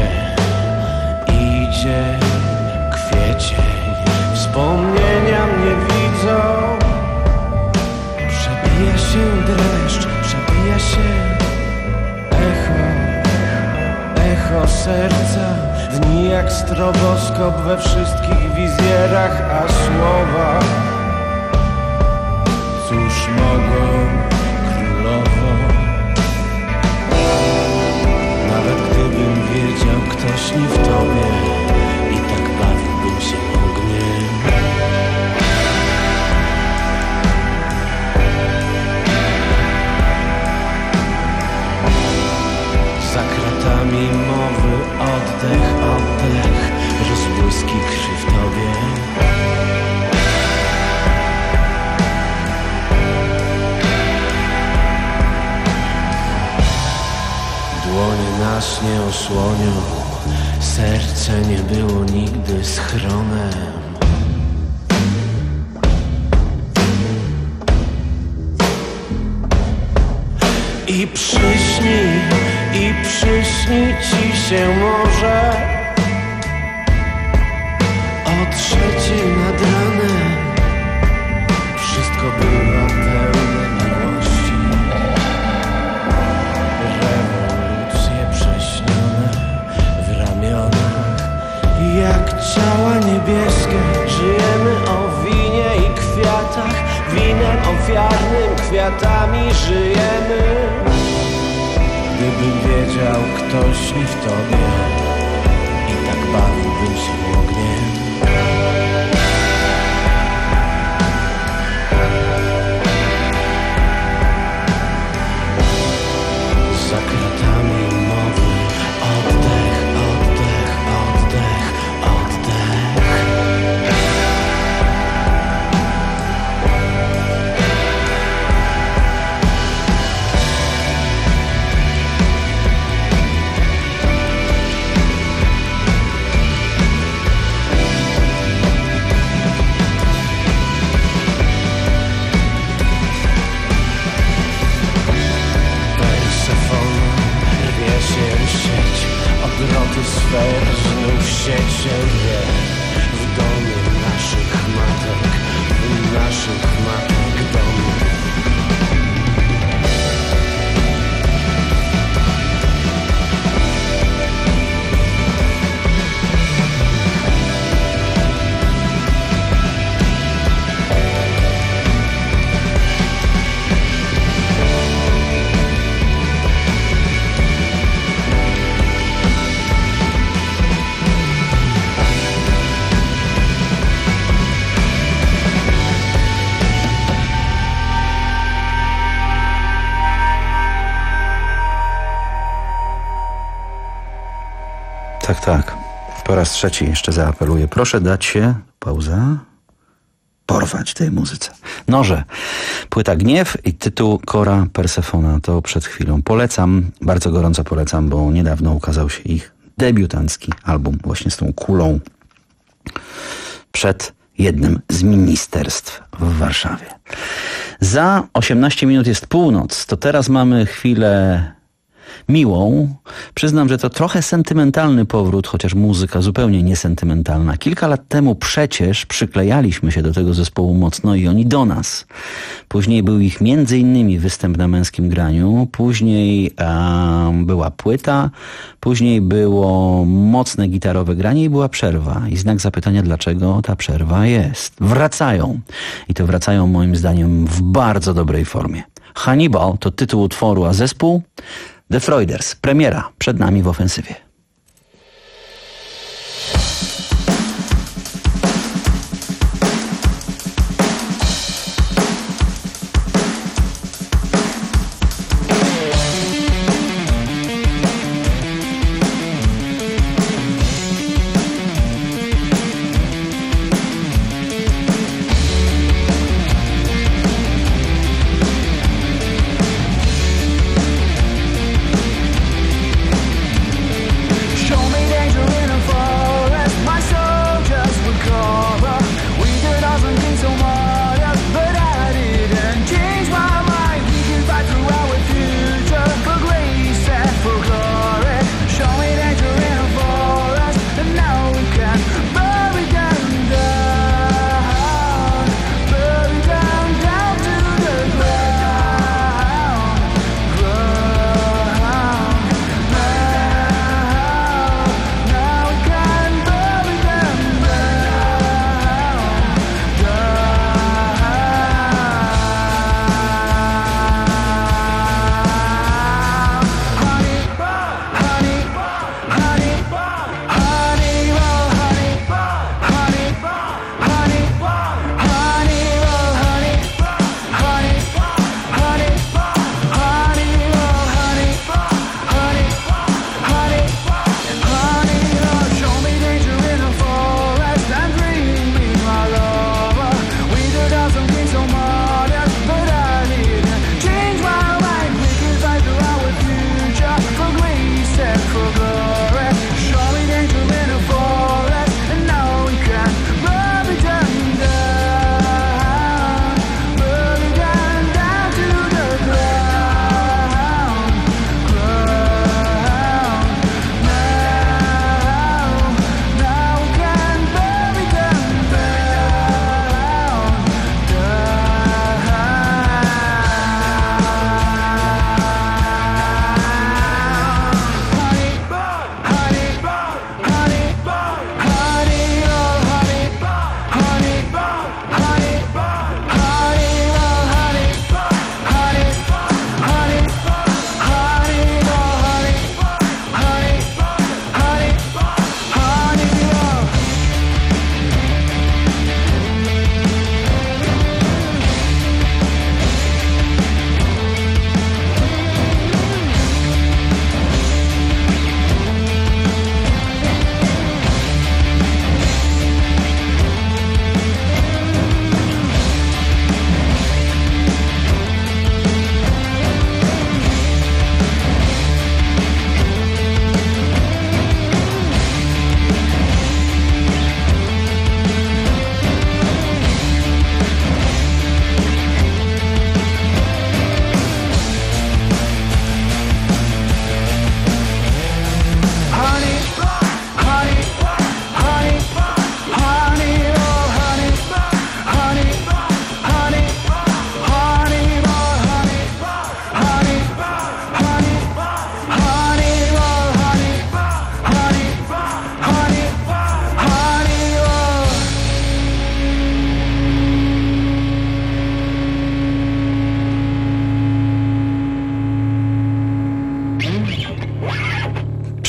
idzie kwiecień. Wspomnienia mnie widzą. Przebija się dreszcz, przebija się echo, echo serca. W dni jak stroboskop we wszystkich wizjerach, a słowa cóż mogą królowo. Nawet gdybym wiedział, kto śni w tobie, i tak bawiłbym się ogniem. Za kratami mowy oddech, oddech, rozbłyski krzyw nas nie osłonią. Serce nie było nigdy schronem. I przyśni, i przyśni ci się może o trzeciej nad ranem. Wszystko bywa pełne miłości. Rewolucje prześnione w ramionach, jak ciała niebieskie. Żyjemy o winie i kwiatach, winem ofiarnym, kwiatami żyjemy. Gdybym wiedział, ktoś mi w tobie, i tak bawiłbym się ogniem. Za kratami mowy oddech, oddech, oddech, oddech. Ogrody sfer znów siecią je w domu naszych matek, w naszych matek domu. Tak, tak. Po raz trzeci jeszcze zaapeluję. Proszę dać się, pauza, porwać tej muzyce. Noże. Płyta Gniew i tytuł Kora Persefona. To przed chwilą. Polecam, bardzo gorąco polecam, bo niedawno ukazał się ich debiutancki album właśnie z tą kulą przed jednym z ministerstw w Warszawie. Za osiemnaście minut jest północ. To teraz mamy chwilę miłą. Przyznam, że to trochę sentymentalny powrót, chociaż muzyka zupełnie niesentymentalna. Kilka lat temu przecież przyklejaliśmy się do tego zespołu mocno i oni do nas. Później był ich między innymi występ na Męskim Graniu, później um, była płyta, później było mocne gitarowe granie i była przerwa. I znak zapytania, dlaczego ta przerwa jest. Wracają. I to wracają moim zdaniem w bardzo dobrej formie. Hannibal to tytuł utworu, a zespół The Freuders. Premiera przed nami w ofensywie. Thank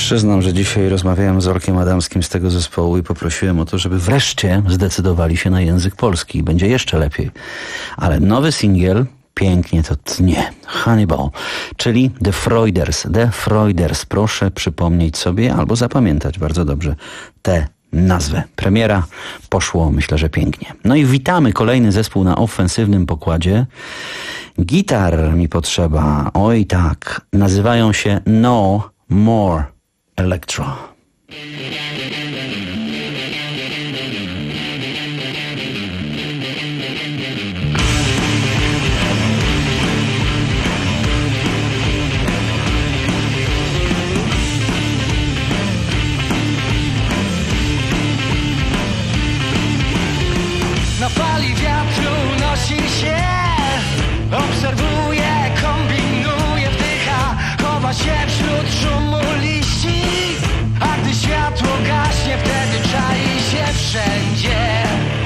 Przyznam, że dzisiaj rozmawiałem z Orkiem Adamskim z tego zespołu i poprosiłem o to, żeby wreszcie zdecydowali się na język polski. Będzie jeszcze lepiej. Ale nowy singiel pięknie to tnie. Hannibal, czyli The Freuders. The Freuders. Proszę przypomnieć sobie albo zapamiętać bardzo dobrze tę nazwę. Premiera poszło, myślę, że pięknie. No i witamy kolejny zespół na ofensywnym pokładzie. Gitar mi potrzeba. Oj tak. Nazywają się No More Electro. Na fali wiatru nosi się, obserwuje, kombinuje, wdycha, chowa się wśród szumu liści. A gdy światło gaśnie, wtedy czai się wszędzie,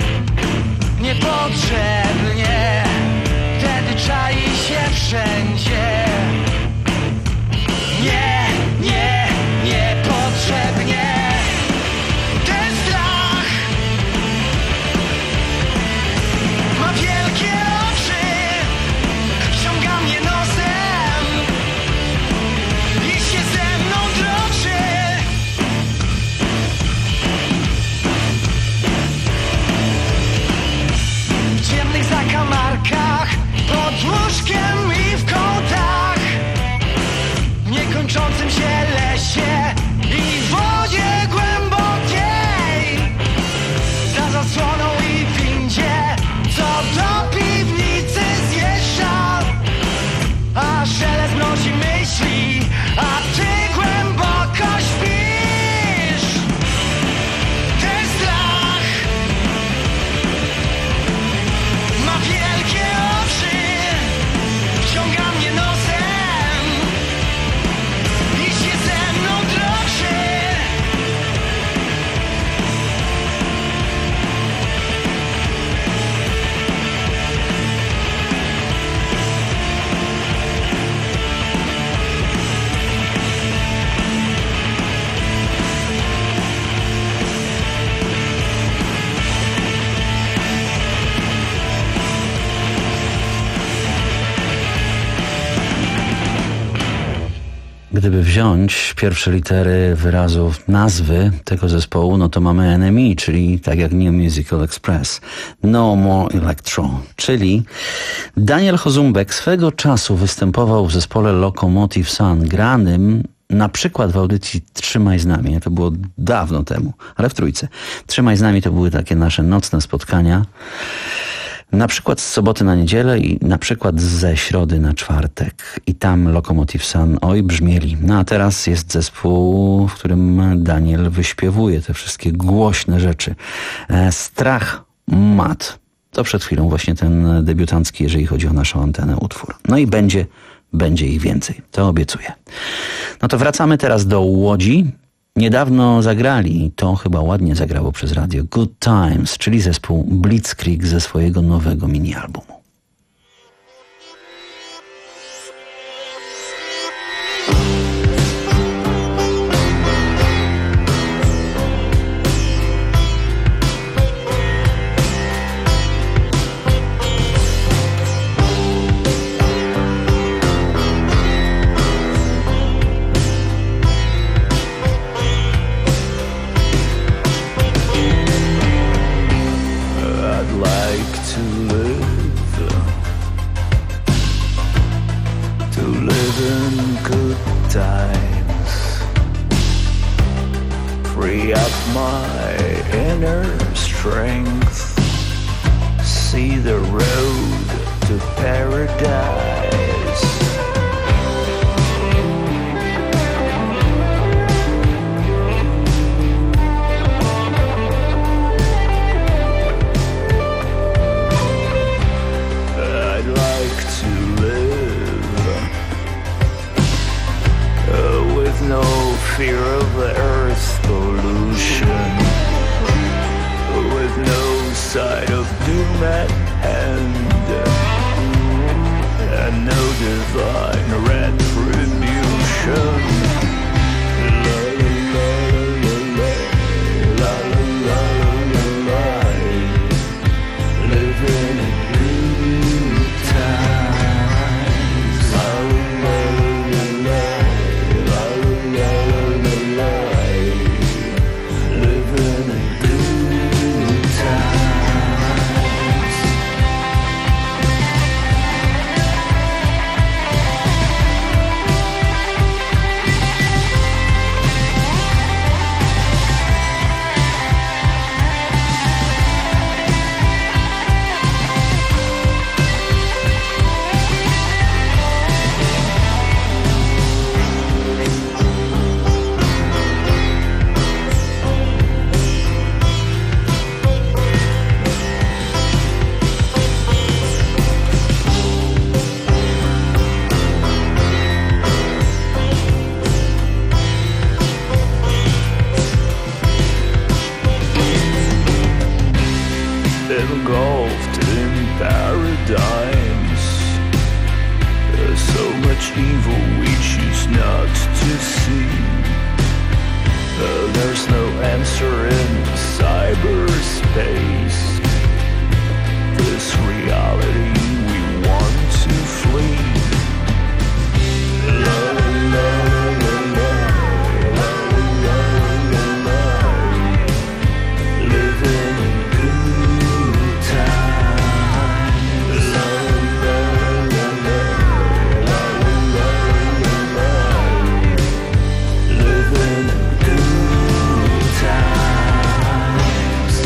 niepotrzebnie. Wtedy czai się wszędzie, nie, nie, niepotrzebnie. Ten strach ma wielkie oczy, wciąga mnie nosem i się ze mną droczy. W ciemnych zakamarkach, pod łóżkiem i w kątach, w niekończącym się lesie i w wodzie głębokiej, za zasłoną i w windzie, co do piwnicy zjeżdża, a szelest nosi myśli, a ty głęboko śpisz. Ten strach ma wielkie oczy, wciąga mnie nosem i się ze mną droczy. Gdyby wziąć pierwsze litery wyrazu nazwy tego zespołu, no to mamy N M E, czyli tak jak New Musical Express. No More Electro, czyli Daniel Chozumbek swego czasu występował w zespole Locomotive Sun, granym na przykład w audycji Trzymaj z nami. To było dawno temu, ale w trójce. Trzymaj z nami to były takie nasze nocne spotkania. Na przykład z soboty na niedzielę i na przykład ze środy na czwartek. I tam Locomotive Sun, oj, brzmieli. No a teraz jest zespół, w którym Daniel wyśpiewuje te wszystkie głośne rzeczy. E, Strach mat. To przed chwilą właśnie ten debiutancki, jeżeli chodzi o naszą antenę, utwór. No i będzie, będzie ich więcej. To obiecuję. No to wracamy teraz do Łodzi. Niedawno zagrali, to chyba ładnie zagrało przez radio, Good Times, czyli zespół Blitzkrieg ze swojego nowego mini-albumu. Free up my inner strength, see the road to paradise. I'd like to live uh, with no fear of the earth's pollution, with no sight of doom at hand, and no divine retribution. Love living in good times. La la la la la la la la, living in good times. Engulfed in paradigms, there's so much evil we choose not to see. Uh, there's no answer in cyberspace. This reality we want to flee. La, la, la, la, la, la, la, la. Living in good times. La, la, la, la, la, la, la, la. Living in good times.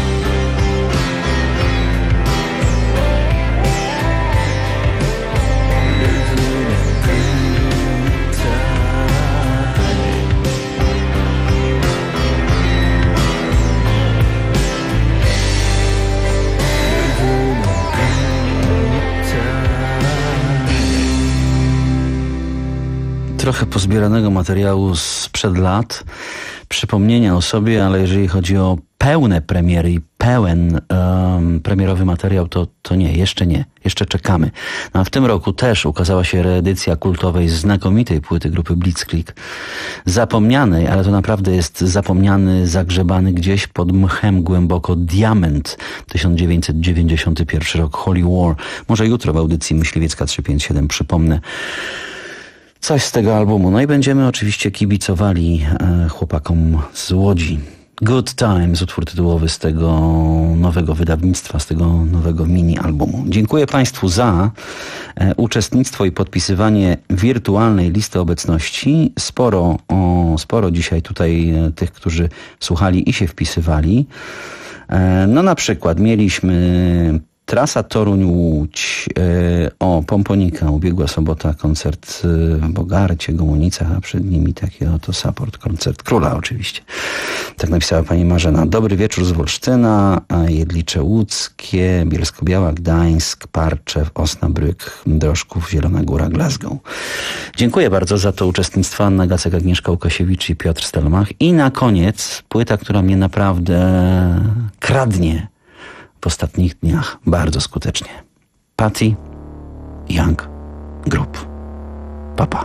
Trochę pozbieranego materiału sprzed lat, przypomnienia o sobie, ale jeżeli chodzi o pełne premiery i pełen um, premierowy materiał, to, to nie, jeszcze nie, jeszcze czekamy. No, a w tym roku też ukazała się reedycja kultowej, znakomitej płyty grupy Blitzkrieg. Zapomnianej, ale to naprawdę jest zapomniany, zagrzebany gdzieś pod mchem głęboko diament. tysiąc dziewięćset dziewięćdziesiąty pierwszy rok, Holy War. Może jutro w audycji Myśliwiecka trzysta pięćdziesiąt siedem przypomnę coś z tego albumu. No i będziemy oczywiście kibicowali e, chłopakom z Łodzi. Good Times, utwór tytułowy z tego nowego wydawnictwa, z tego nowego mini-albumu. Dziękuję Państwu za e, uczestnictwo i podpisywanie wirtualnej listy obecności. Sporo, o, sporo dzisiaj tutaj e, tych, którzy słuchali i się wpisywali. E, no na przykład mieliśmy trasa Toruń-Łódź, e, o Pomponika, ubiegła sobota, koncert w Bogarcie, Gomunicach, a przed nimi taki oto support, koncert Króla oczywiście. Tak napisała pani Marzena. Dobry wieczór z Wolsztyna, Jedlicze Łódzkie, Bielsko-Biała, Gdańsk, Parczew, Osnabrück, Drożków, Zielona Góra, Glasgow. Dziękuję bardzo za to uczestnictwo. Anna Gacek, Agnieszka Łukasiewicz i Piotr Stelmach. I na koniec płyta, która mnie naprawdę kradnie w ostatnich dniach bardzo skutecznie. Patty Young Group. Papa.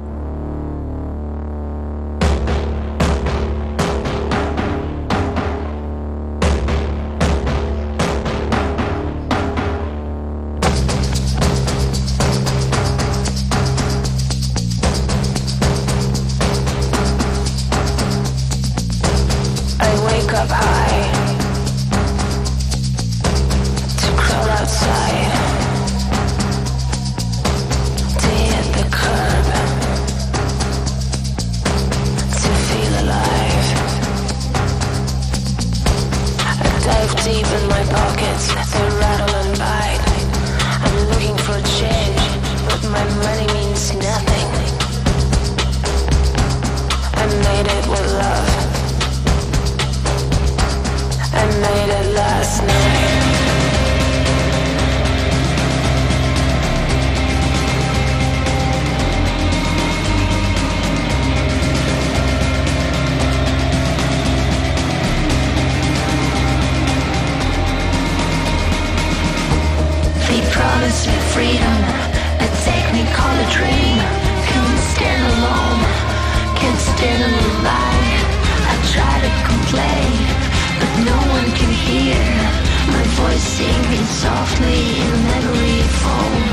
I wake up high to crawl outside, to hit the curb, to feel alive. I dive deep in my pockets, they rattle and bite. I'm looking for change, but my money means nothing. I made it with love. I made it last night. They promised me freedom, a technicolor dream. Can't stand alone, can't stand alive. I try to complain, but no one can hear. My voice singing softly in memory foam.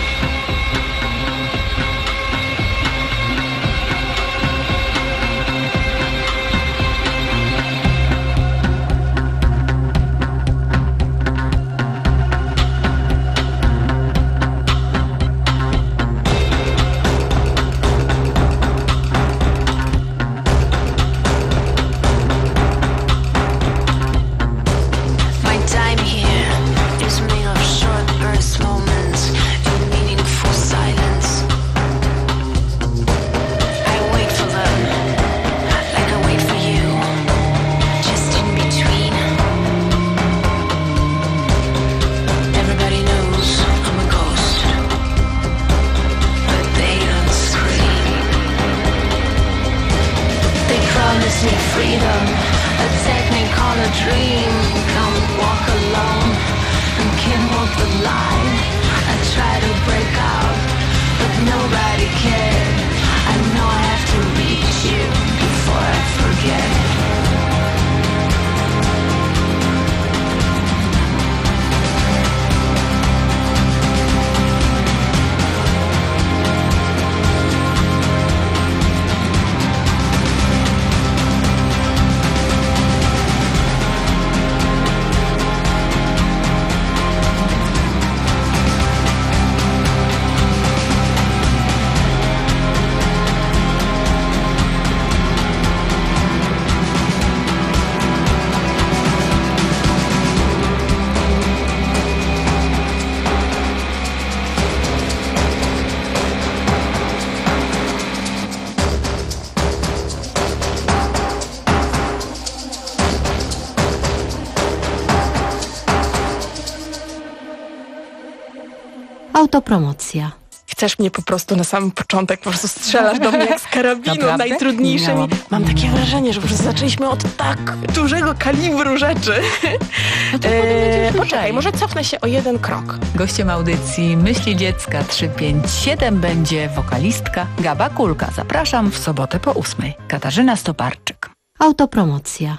Autopromocja. Chcesz mnie po prostu na samym początek, po prostu strzelasz do mnie jak z karabinu, Naprawdę? najtrudniejszymi. Mam takie wrażenie, że po prostu zaczęliśmy od tak dużego kalibru rzeczy. No to eee, poczekaj, może cofnę się o jeden krok. Gościem audycji Myśli Dziecka trzysta pięćdziesiąt siedem będzie wokalistka Gaba Kulka. Zapraszam w sobotę po ósmej. Katarzyna Stoparczyk. Autopromocja.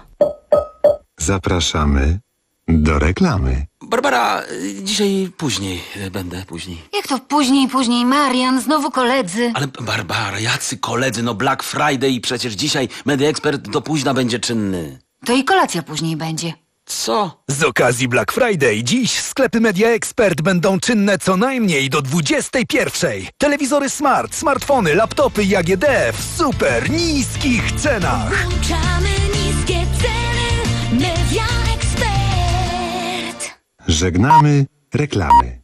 Zapraszamy do reklamy. Barbara, dzisiaj później będę, później. Jak to później, później? Marian, znowu koledzy. Ale Barbara, jacy koledzy, no Black Friday i przecież dzisiaj Media Expert do późna będzie czynny. To i kolacja później będzie. Co? Z okazji Black Friday dziś sklepy Media Expert będą czynne co najmniej do dwudziestej pierwszej. Telewizory smart, smartfony, laptopy i A G D w super niskich cenach. Włączamy niskie ceny. Media Expert. Żegnamy reklamy.